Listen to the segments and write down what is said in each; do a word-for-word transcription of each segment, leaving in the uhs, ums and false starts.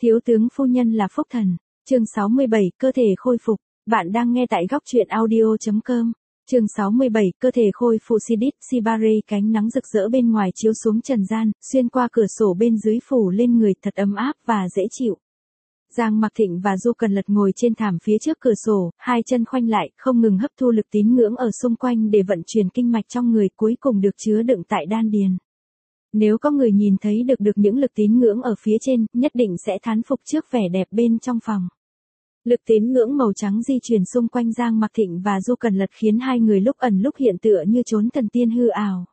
Thiếu tướng phu nhân là phúc thần. Chương sáu mươi bảy, cơ thể khôi phục. Bạn đang nghe tại góc truyện audio chấm com. Chương sáu mươi bảy, cơ thể khôi phục. Sidit Sibari, cánh nắng rực rỡ bên ngoài chiếu xuống trần gian, xuyên qua cửa sổ bên dưới phủ lên người thật ấm áp và dễ chịu. Giang Mặc Thịnh và Du Cần Lật ngồi trên thảm phía trước cửa sổ, hai chân khoanh lại, không ngừng hấp thu lực tín ngưỡng ở xung quanh để vận chuyển kinh mạch trong người cuối cùng được chứa đựng tại đan điền. Nếu có người nhìn thấy được được những lực tín ngưỡng ở phía trên, nhất định sẽ thán phục trước vẻ đẹp bên trong phòng. Lực tín ngưỡng màu trắng di chuyển xung quanh Giang Mặc Thịnh và Du Cần Lật khiến hai người lúc ẩn lúc hiện tựa như trốn thần tiên hư ảo.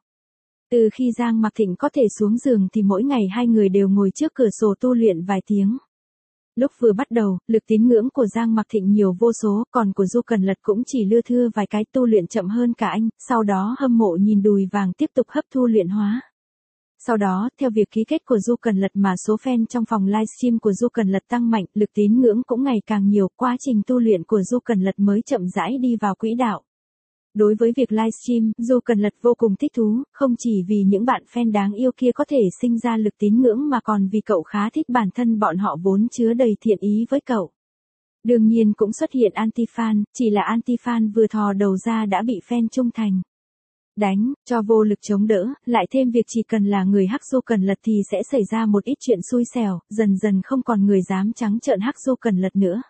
Từ khi Giang Mặc Thịnh có thể xuống giường thì mỗi ngày hai người đều ngồi trước cửa sổ tu luyện vài tiếng. Lúc vừa bắt đầu, lực tín ngưỡng của Giang Mặc Thịnh nhiều vô số, còn của Du Cần Lật cũng chỉ lưa thưa vài cái, tu luyện chậm hơn cả anh, sau đó hâm mộ nhìn đùi vàng tiếp tục hấp thu luyện hóa. Sau đó, theo việc ký kết của Du Cần Lật mà số fan trong phòng livestream của Du Cần Lật tăng mạnh, lực tín ngưỡng cũng ngày càng nhiều, quá trình tu luyện của Du Cần Lật mới chậm rãi đi vào quỹ đạo. Đối với việc livestream, Du Cần Lật vô cùng thích thú, không chỉ vì những bạn fan đáng yêu kia có thể sinh ra lực tín ngưỡng mà còn vì cậu khá thích bản thân bọn họ vốn chứa đầy thiện ý với cậu. Đương nhiên cũng xuất hiện anti-fan, chỉ là anti-fan vừa thò đầu ra đã bị fan trung thành đánh, cho vô lực chống đỡ, lại thêm việc chỉ cần là người hắc Du Cần Lật thì sẽ xảy ra một ít chuyện xui xẻo, dần dần không còn người dám trắng trợn hắc Du Cần Lật nữa.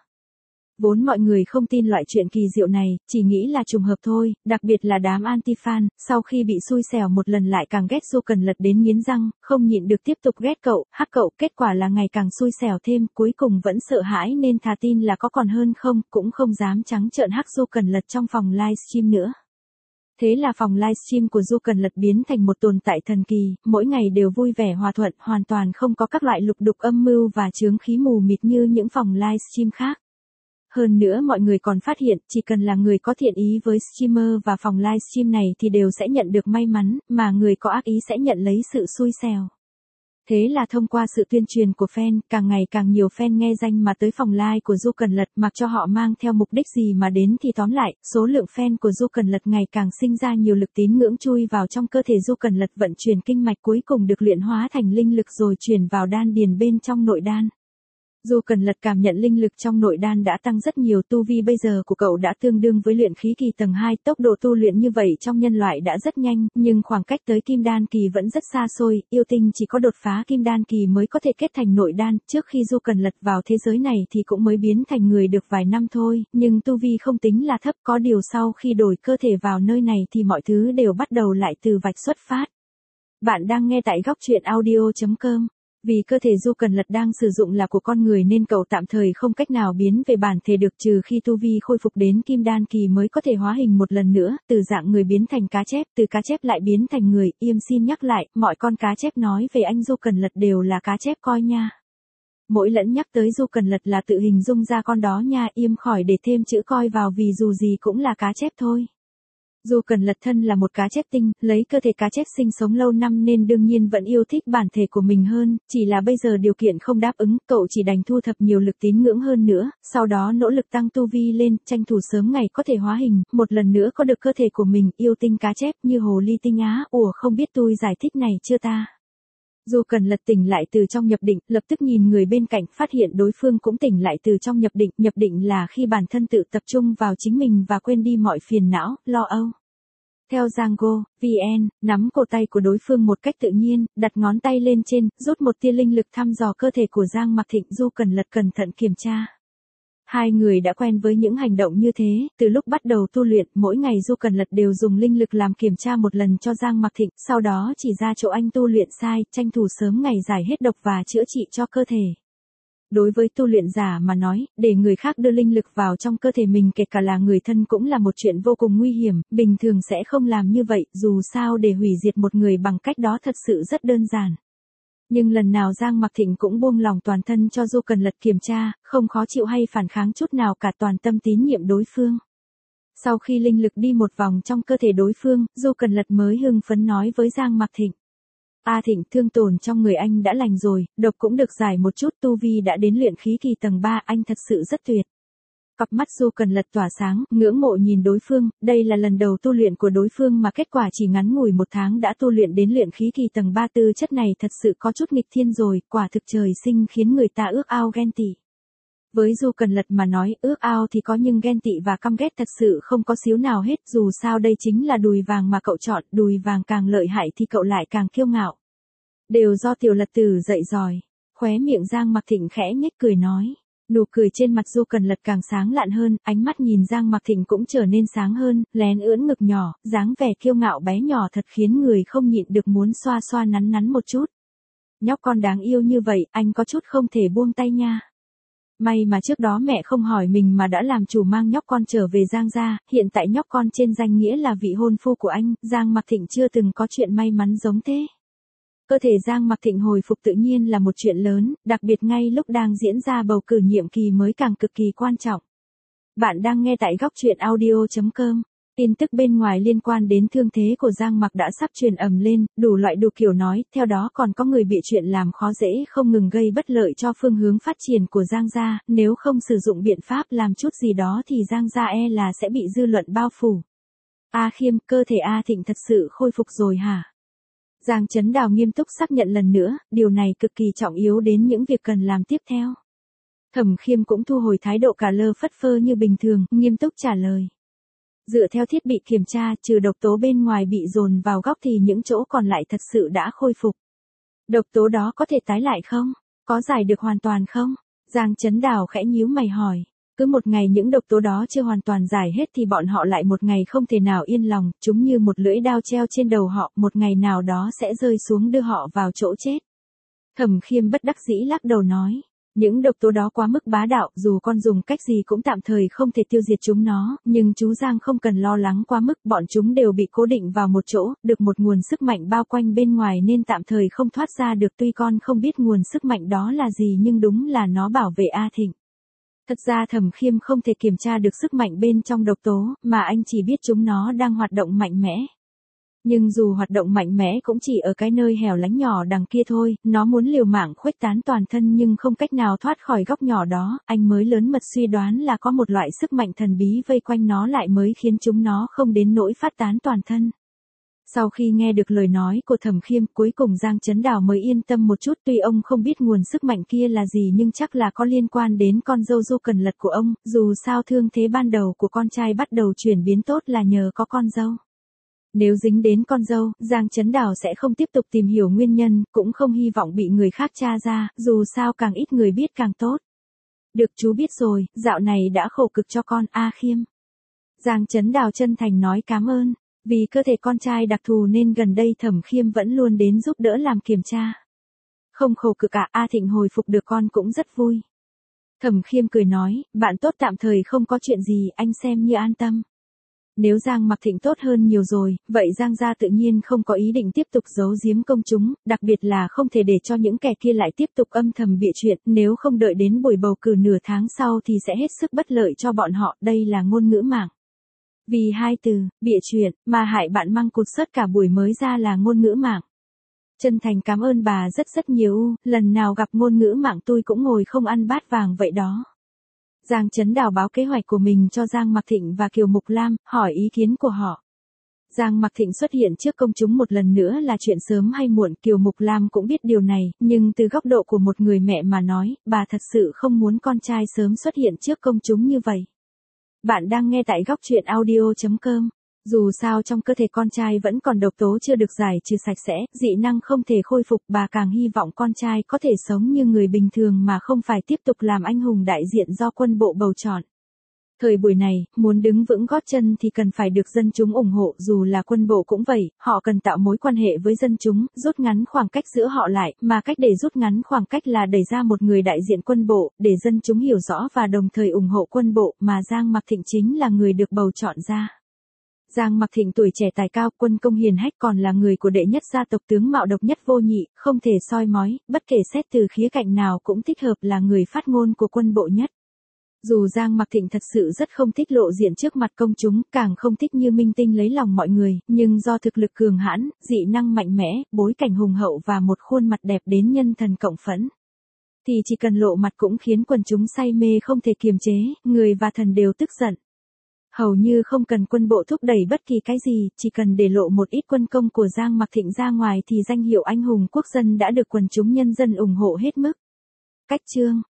Vốn mọi người không tin loại chuyện kỳ diệu này, chỉ nghĩ là trùng hợp thôi, đặc biệt là đám anti-fan, sau khi bị xui xẻo một lần lại càng ghét Du Cần Lật đến nghiến răng, không nhịn được tiếp tục ghét cậu, hắc cậu, kết quả là ngày càng xui xẻo thêm, cuối cùng vẫn sợ hãi nên thà tin là có còn hơn không, cũng không dám trắng trợn hắc Du Cần Lật trong phòng livestream nữa. Thế là phòng livestream của Du Cần Lật biến thành một tồn tại thần kỳ, mỗi ngày đều vui vẻ hòa thuận, hoàn toàn không có các loại lục đục âm mưu và chướng khí mù mịt như những phòng livestream khác. Hơn nữa mọi người còn phát hiện, chỉ cần là người có thiện ý với streamer và phòng livestream này thì đều sẽ nhận được may mắn, mà người có ác ý sẽ nhận lấy sự xui xẻo. Thế là thông qua sự tuyên truyền của fan, càng ngày càng nhiều fan nghe danh mà tới phòng live của Du Cần Lật, mặc cho họ mang theo mục đích gì mà đến thì tóm lại, số lượng fan của Du Cần Lật ngày càng sinh ra nhiều lực tín ngưỡng chui vào trong cơ thể Du Cần Lật, vận chuyển kinh mạch cuối cùng được luyện hóa thành linh lực rồi chuyển vào đan điền bên trong nội đan. Du Cần Lật cảm nhận linh lực trong nội đan đã tăng rất nhiều, tu vi bây giờ của cậu đã tương đương với luyện khí kỳ tầng hai, tốc độ tu luyện như vậy trong nhân loại đã rất nhanh, nhưng khoảng cách tới kim đan kỳ vẫn rất xa xôi, yêu tinh chỉ có đột phá kim đan kỳ mới có thể kết thành nội đan, trước khi Du Cần Lật vào thế giới này thì cũng mới biến thành người được vài năm thôi, nhưng tu vi không tính là thấp, có điều sau khi đổi cơ thể vào nơi này thì mọi thứ đều bắt đầu lại từ vạch xuất phát. Bạn đang nghe tại góc truyện audio chấm com. Vì cơ thể Du Cần Lật đang sử dụng là của con người nên cậu tạm thời không cách nào biến về bản thể được, trừ khi tu vi khôi phục đến kim đan kỳ mới có thể hóa hình một lần nữa, từ dạng người biến thành cá chép, từ cá chép lại biến thành người. Im xin nhắc lại, mọi con cá chép nói về anh Du Cần Lật đều là cá chép coi nha. Mỗi lần nhắc tới Du Cần Lật là tự hình dung ra con đó nha, Im khỏi để thêm chữ coi vào vì dù gì cũng là cá chép thôi. Du Cần Lật thân là một cá chép tinh, lấy cơ thể cá chép sinh sống lâu năm nên đương nhiên vẫn yêu thích bản thể của mình hơn, chỉ là bây giờ điều kiện không đáp ứng, cậu chỉ đành thu thập nhiều lực tín ngưỡng hơn nữa, sau đó nỗ lực tăng tu vi lên, tranh thủ sớm ngày có thể hóa hình, một lần nữa có được cơ thể của mình, yêu tinh cá chép như hồ ly tinh á, ủa không biết tôi giải thích này chưa ta? Du Cần Lật tỉnh lại từ trong nhập định, lập tức nhìn người bên cạnh, phát hiện đối phương cũng tỉnh lại từ trong nhập định, nhập định là khi bản thân tự tập trung vào chính mình và quên đi mọi phiền não, lo âu. Theo Django, vê en, nắm cổ tay của đối phương một cách tự nhiên, đặt ngón tay lên trên, rút một tia linh lực thăm dò cơ thể của Giang Mặc Thịnh. Du Cần Lật cẩn thận kiểm tra. Hai người đã quen với những hành động như thế, từ lúc bắt đầu tu luyện, mỗi ngày Du Cần Lật đều dùng linh lực làm kiểm tra một lần cho Giang Mặc Thịnh, sau đó chỉ ra chỗ anh tu luyện sai, tranh thủ sớm ngày giải hết độc và chữa trị cho cơ thể. Đối với tu luyện giả mà nói, để người khác đưa linh lực vào trong cơ thể mình kể cả là người thân cũng là một chuyện vô cùng nguy hiểm, bình thường sẽ không làm như vậy, dù sao để hủy diệt một người bằng cách đó thật sự rất đơn giản. Nhưng lần nào Giang Mặc Thịnh cũng buông lòng toàn thân cho Du Cần Lật kiểm tra, không khó chịu hay phản kháng chút nào cả, toàn tâm tín nhiệm đối phương. Sau khi linh lực đi một vòng trong cơ thể đối phương, Du Cần Lật mới hưng phấn nói với Giang Mặc Thịnh. A Thịnh, thương tổn trong người anh đã lành rồi, độc cũng được giải một chút, tu vi đã đến luyện khí kỳ tầng ba, anh thật sự rất tuyệt. Cặp mắt Du Cần Lật tỏa sáng, ngưỡng mộ nhìn đối phương, đây là lần đầu tu luyện của đối phương mà kết quả chỉ ngắn ngủi một tháng đã tu luyện đến luyện khí kỳ tầng ba tư chất này thật sự có chút nghịch thiên rồi, quả thực trời sinh khiến người ta ước ao ghen tị. Với Du Cần Lật mà nói, ước ao thì có nhưng ghen tị và căm ghét thật sự không có xíu nào hết, dù sao đây chính là đùi vàng mà cậu chọn, đùi vàng càng lợi hại thì cậu lại càng kiêu ngạo. Đều do Tiểu Lật Tử dạy dòi. Khóe miệng Giang Mặc Thịnh khẽ nhếch cười nói. Nụ cười trên mặt Du Cần Lật càng sáng lạn hơn, ánh mắt nhìn Giang Mặc Thịnh cũng trở nên sáng hơn, lén ưỡn ngực nhỏ, dáng vẻ kiêu ngạo bé nhỏ thật khiến người không nhịn được muốn xoa xoa nắn nắn một chút. Nhóc con đáng yêu như vậy, anh có chút không thể buông tay nha. May mà trước đó mẹ không hỏi mình mà đã làm chủ mang nhóc con trở về Giang gia, hiện tại nhóc con trên danh nghĩa là vị hôn phu của anh, Giang Mặc Thịnh chưa từng có chuyện may mắn giống thế. Cơ thể Giang Mặc Thịnh hồi phục tự nhiên là một chuyện lớn, đặc biệt ngay lúc đang diễn ra bầu cử nhiệm kỳ mới càng cực kỳ quan trọng. Bạn đang nghe tại góc truyện audio chấm com. Tin tức bên ngoài liên quan đến thương thế của Giang Mặc đã sắp truyền ầm lên, đủ loại đủ kiểu nói, theo đó còn có người bị chuyện làm khó dễ không ngừng gây bất lợi cho phương hướng phát triển của Giang gia, nếu không sử dụng biện pháp làm chút gì đó thì Giang gia e là sẽ bị dư luận bao phủ. A Khiêm, cơ thể A Thịnh thật sự khôi phục rồi hả? Giang Chấn Đào nghiêm túc xác nhận lần nữa, điều này cực kỳ trọng yếu đến những việc cần làm tiếp theo. Thẩm Khiêm cũng thu hồi thái độ cả lơ phất phơ như bình thường, nghiêm túc trả lời. Dựa theo thiết bị kiểm tra, trừ độc tố bên ngoài bị dồn vào góc thì những chỗ còn lại thật sự đã khôi phục. Độc tố đó có thể tái lại không? Có giải được hoàn toàn không? Giang Chấn Đào khẽ nhíu mày hỏi. Cứ một ngày những độc tố đó chưa hoàn toàn giải hết thì bọn họ lại một ngày không thể nào yên lòng, chúng như một lưỡi đao treo trên đầu họ, một ngày nào đó sẽ rơi xuống đưa họ vào chỗ chết. Thẩm Khiêm bất đắc dĩ lắc đầu nói, những độc tố đó quá mức bá đạo, dù con dùng cách gì cũng tạm thời không thể tiêu diệt chúng nó, nhưng chú Giang không cần lo lắng quá mức, bọn chúng đều bị cố định vào một chỗ, được một nguồn sức mạnh bao quanh bên ngoài nên tạm thời không thoát ra được, tuy con không biết nguồn sức mạnh đó là gì nhưng đúng là nó bảo vệ A Thịnh. Thật ra Thẩm Khiêm không thể kiểm tra được sức mạnh bên trong độc tố, mà anh chỉ biết chúng nó đang hoạt động mạnh mẽ. Nhưng dù hoạt động mạnh mẽ cũng chỉ ở cái nơi hẻo lánh nhỏ đằng kia thôi, nó muốn liều mạng khuếch tán toàn thân nhưng không cách nào thoát khỏi góc nhỏ đó, anh mới lớn mật suy đoán là có một loại sức mạnh thần bí vây quanh nó lại mới khiến chúng nó không đến nỗi phát tán toàn thân. Sau khi nghe được lời nói của Thẩm Khiêm, cuối cùng Giang Chấn Đào mới yên tâm một chút, tuy ông không biết nguồn sức mạnh kia là gì nhưng chắc là có liên quan đến con dâu Du Cần Lật của ông, dù sao thương thế ban đầu của con trai bắt đầu chuyển biến tốt là nhờ có con dâu. Nếu dính đến con dâu, Giang Chấn Đào sẽ không tiếp tục tìm hiểu nguyên nhân, cũng không hy vọng bị người khác tra ra, dù sao càng ít người biết càng tốt. Được, chú biết rồi, dạo này đã khổ cực cho con, A Khiêm. Giang Chấn Đào chân thành nói cảm ơn. Vì cơ thể con trai đặc thù nên gần đây Thẩm Khiêm vẫn luôn đến giúp đỡ làm kiểm tra. Không khổ cực cả, A Thịnh hồi phục được con cũng rất vui. Thẩm Khiêm cười nói, bạn tốt tạm thời không có chuyện gì, anh xem như an tâm. Nếu Giang Mặc Thịnh tốt hơn nhiều rồi, vậy Giang gia tự nhiên không có ý định tiếp tục giấu giếm công chúng, đặc biệt là không thể để cho những kẻ kia lại tiếp tục âm thầm bịa chuyện, nếu không đợi đến buổi bầu cử nửa tháng sau thì sẽ hết sức bất lợi cho bọn họ, đây là ngôn ngữ mạng. Vì hai từ, bịa chuyện, mà hại bạn Măng Cụt sớt cả buổi mới ra là ngôn ngữ mạng. Chân thành cảm ơn bà rất rất nhiều, lần nào gặp ngôn ngữ mạng tôi cũng ngồi không ăn bát vàng vậy đó. Giang Chấn Đào báo kế hoạch của mình cho Giang Mặc Thịnh và Kiều Mục Lam, hỏi ý kiến của họ. Giang Mặc Thịnh xuất hiện trước công chúng một lần nữa là chuyện sớm hay muộn, Kiều Mục Lam cũng biết điều này, nhưng từ góc độ của một người mẹ mà nói, bà thật sự không muốn con trai sớm xuất hiện trước công chúng như vậy. Bạn đang nghe tại góc truyện audio chấm com. Dù sao trong cơ thể con trai vẫn còn độc tố chưa được giải trừ sạch sẽ, dị năng không thể khôi phục, bà càng hy vọng con trai có thể sống như người bình thường mà không phải tiếp tục làm anh hùng đại diện do quân bộ bầu chọn. Thời buổi này, muốn đứng vững gót chân thì cần phải được dân chúng ủng hộ, dù là quân bộ cũng vậy, họ cần tạo mối quan hệ với dân chúng, rút ngắn khoảng cách giữa họ lại, mà cách để rút ngắn khoảng cách là đẩy ra một người đại diện quân bộ, để dân chúng hiểu rõ và đồng thời ủng hộ quân bộ, mà Giang Mặc Thịnh chính là người được bầu chọn ra. Giang Mặc Thịnh tuổi trẻ tài cao, quân công hiền hách, còn là người của đệ nhất gia tộc, tướng mạo độc nhất vô nhị, không thể soi mói, bất kể xét từ khía cạnh nào cũng thích hợp là người phát ngôn của quân bộ nhất. Dù Giang Mặc Thịnh thật sự rất không thích lộ diện trước mặt công chúng, càng không thích như minh tinh lấy lòng mọi người, nhưng do thực lực cường hãn, dị năng mạnh mẽ, bối cảnh hùng hậu và một khuôn mặt đẹp đến nhân thần cộng phẫn. thì chỉ cần lộ mặt cũng khiến quần chúng say mê không thể kiềm chế, người và thần đều tức giận. Hầu như không cần quân bộ thúc đẩy bất kỳ cái gì, chỉ cần để lộ một ít quân công của Giang Mặc Thịnh ra ngoài thì danh hiệu anh hùng quốc dân đã được quần chúng nhân dân ủng hộ hết mức. Cách chương